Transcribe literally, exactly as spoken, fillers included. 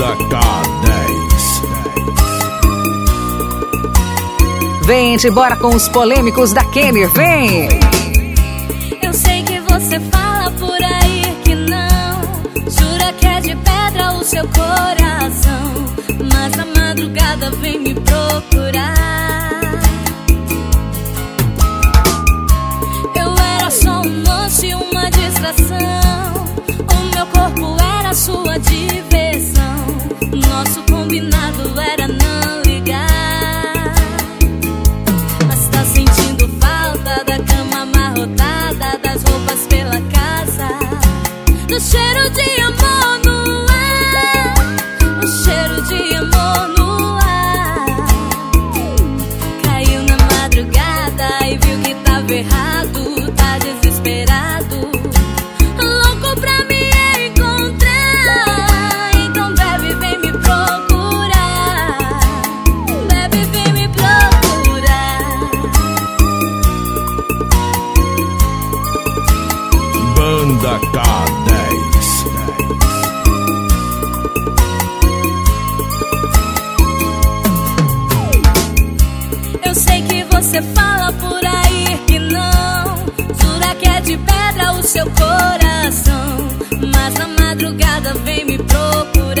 Banda K dez. Vem, de bora com os polêmicos da Kenner, vem! Eu sei que você fala por aí que não, jura que é de pedra o seu coração, mas na madrugada vem me procurar. Eu era só um lanche, uma distração, o meu corpo era sua diversão, nosso combinado era não ligar. Mas tá sentindo falta da cama amarrotada, das roupas pela casa, do cheiro de amor no ar, o cheiro de amor no ar. Caiu na madrugada e viu que tava errado, tá desesperado, louco pra me encontrar. Então bebe, vem me procurar, bebe, vem me procurar. Banda K dez. Eu sei que você fala por aí que não, jura que é de pedra o seu coração, mas na madrugada vem me procurar.